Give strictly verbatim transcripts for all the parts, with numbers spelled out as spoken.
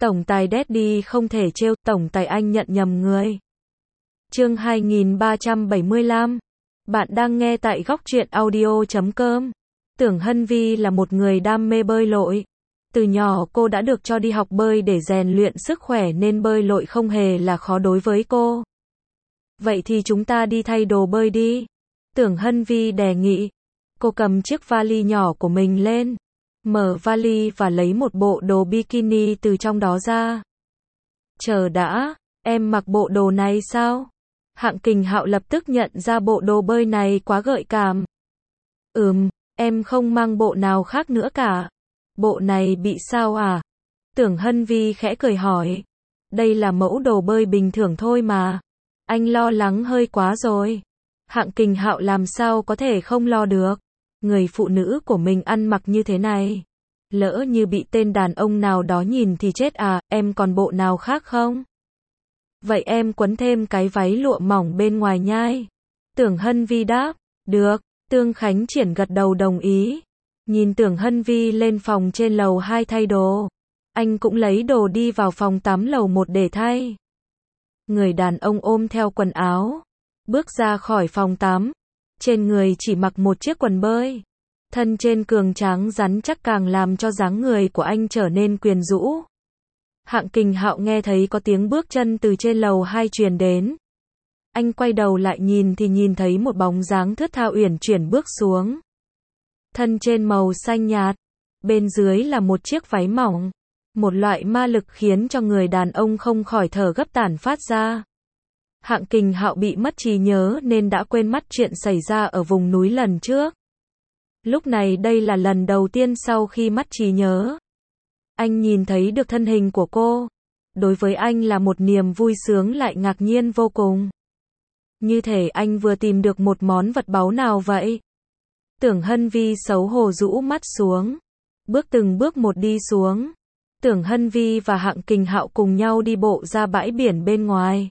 Tổng tài Daddy không thể trêu, tổng tài anh nhận nhầm người. Chương hai nghìn ba trăm bảy mươi lăm. Bạn đang nghe tại góc truyện audio chấm com. Tưởng Hân Vi là một người đam mê bơi lội. Từ nhỏ cô đã được cho đi học bơi để rèn luyện sức khỏe nên bơi lội không hề là khó đối với cô. Vậy thì chúng ta đi thay đồ bơi đi. Tưởng Hân Vi đề nghị. Cô cầm chiếc vali nhỏ của mình lên, mở vali và lấy một bộ đồ bikini từ trong đó ra. Chờ đã, em mặc bộ đồ này sao? Hạng Kình Hạo lập tức nhận ra bộ đồ bơi này quá gợi cảm. Ừm, em không mang bộ nào khác nữa cả. Bộ này bị sao à? Tưởng Hân Vi khẽ cười hỏi. Đây là mẫu đồ bơi bình thường thôi mà. Anh lo lắng hơi quá rồi. Hạng Kình Hạo làm sao có thể không lo được. Người phụ nữ của mình ăn mặc như thế này, lỡ như bị tên đàn ông nào đó nhìn thì chết à, em còn bộ nào khác không? Vậy em quấn thêm cái váy lụa mỏng bên ngoài nhai. Tưởng Hân Vi đáp, được, Tương Khánh Triển gật đầu đồng ý. Nhìn Tưởng Hân Vi lên phòng trên lầu hai thay đồ, anh cũng lấy đồ đi vào phòng tắm lầu một để thay. Người đàn ông ôm theo quần áo, bước ra khỏi phòng tắm. Trên người chỉ mặc một chiếc quần bơi. Thân trên cường tráng rắn chắc càng làm cho dáng người của anh trở nên quyến rũ. Hạng Kình Hạo nghe thấy có tiếng bước chân từ trên lầu hai truyền đến. Anh quay đầu lại nhìn thì nhìn thấy một bóng dáng thướt tha uyển chuyển bước xuống. Thân trên màu xanh nhạt, bên dưới là một chiếc váy mỏng. Một loại ma lực khiến cho người đàn ông không khỏi thở gấp tản phát ra. Hạng Kình Hạo bị mất trí nhớ nên đã quên mất chuyện xảy ra ở vùng núi lần trước. Lúc này đây là lần đầu tiên sau khi mất trí nhớ, anh nhìn thấy được thân hình của cô. Đối với anh là một niềm vui sướng lại ngạc nhiên vô cùng. Như thể anh vừa tìm được một món vật báu nào vậy. Tưởng Hân Vi xấu hổ rũ mắt xuống, bước từng bước một đi xuống. Tưởng Hân Vi và Hạng Kình Hạo cùng nhau đi bộ ra bãi biển bên ngoài.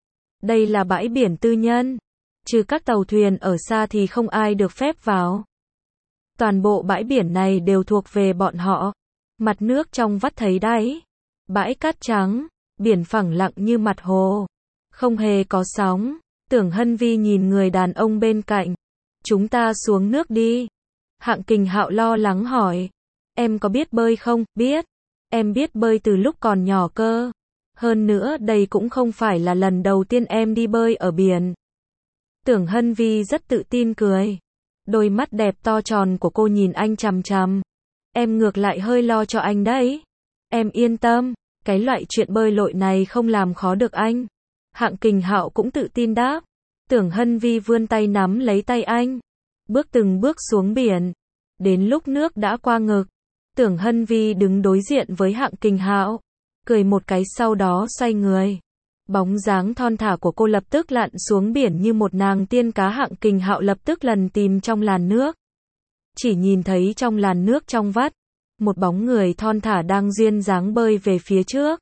Đây là bãi biển tư nhân, trừ các tàu thuyền ở xa thì không ai được phép vào. Toàn bộ bãi biển này đều thuộc về bọn họ. Mặt nước trong vắt thấy đáy. Bãi cát trắng, biển phẳng lặng như mặt hồ. Không hề có sóng. Tưởng Hân Vi nhìn người đàn ông bên cạnh. Chúng ta xuống nước đi. Hạng Kình Hạo lo lắng hỏi. Em có biết bơi không? Biết. Em biết bơi từ lúc còn nhỏ cơ. Hơn nữa đây cũng không phải là lần đầu tiên em đi bơi ở biển. Tưởng Hân Vi rất tự tin cười. Đôi mắt đẹp to tròn của cô nhìn anh chằm chằm. Em ngược lại hơi lo cho anh đấy. Em yên tâm, cái loại chuyện bơi lội này không làm khó được anh. Hạng Kình Hạo cũng tự tin đáp. Tưởng Hân Vi vươn tay nắm lấy tay anh. Bước từng bước xuống biển. Đến lúc nước đã qua ngực, Tưởng Hân Vi đứng đối diện với Hạng Kình Hạo, cười một cái sau đó xoay người. Bóng dáng thon thả của cô lập tức lặn xuống biển như một nàng tiên cá. Hạng Kình Hạo lập tức lần tìm trong làn nước. Chỉ nhìn thấy trong làn nước trong vắt, một bóng người thon thả đang duyên dáng bơi về phía trước.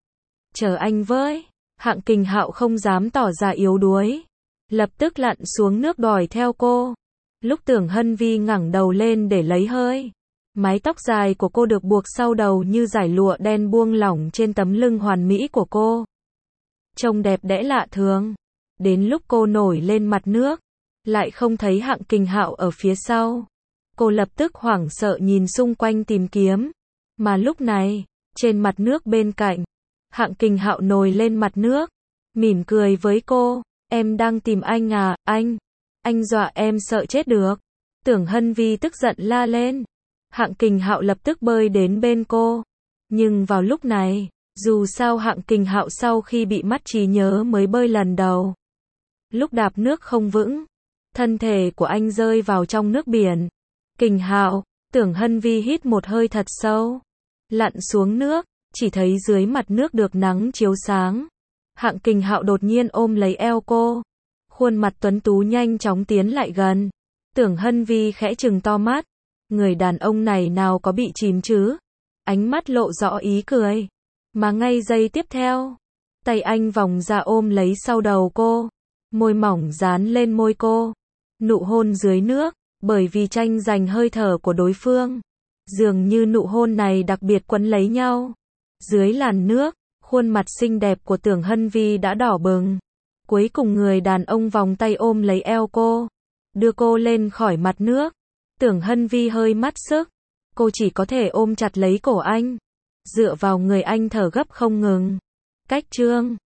Chờ anh với. Hạng Kình Hạo không dám tỏ ra yếu đuối, lập tức lặn xuống nước đòi theo cô. Lúc Tưởng Hân Vi ngẩng đầu lên để lấy hơi, mái tóc dài của cô được buộc sau đầu như dải lụa đen buông lỏng trên tấm lưng hoàn mỹ của cô. Trông đẹp đẽ lạ thường. Đến lúc cô nổi lên mặt nước, lại không thấy Hạng Kình Hạo ở phía sau. Cô lập tức hoảng sợ nhìn xung quanh tìm kiếm. Mà lúc này, trên mặt nước bên cạnh, Hạng Kình Hạo nổi lên mặt nước, mỉm cười với cô. Em đang tìm anh à, anh? Anh dọa em sợ chết được. Tưởng Hân Vi tức giận la lên. Hạng Kình Hạo lập tức bơi đến bên cô. Nhưng vào lúc này, dù sao Hạng Kình Hạo sau khi bị mất trí nhớ mới bơi lần đầu. Lúc đạp nước không vững, thân thể của anh rơi vào trong nước biển. Kình Hạo, Tưởng Hân Vi hít một hơi thật sâu, lặn xuống nước, chỉ thấy dưới mặt nước được nắng chiếu sáng. Hạng Kình Hạo đột nhiên ôm lấy eo cô, khuôn mặt tuấn tú nhanh chóng tiến lại gần. Tưởng Hân Vi khẽ trừng to mắt, người đàn ông này nào có bị chìm chứ? Ánh mắt lộ rõ ý cười. Mà ngay giây tiếp theo, tay anh vòng ra ôm lấy sau đầu cô, môi mỏng dán lên môi cô. Nụ hôn dưới nước, bởi vì tranh giành hơi thở của đối phương, dường như nụ hôn này đặc biệt quấn lấy nhau. Dưới làn nước, khuôn mặt xinh đẹp của Tưởng Hân Vi đã đỏ bừng. Cuối cùng người đàn ông vòng tay ôm lấy eo cô, đưa cô lên khỏi mặt nước. Tưởng Hân Vi hơi mất sức, cô chỉ có thể ôm chặt lấy cổ anh, dựa vào người anh thở gấp không ngừng. Cách chương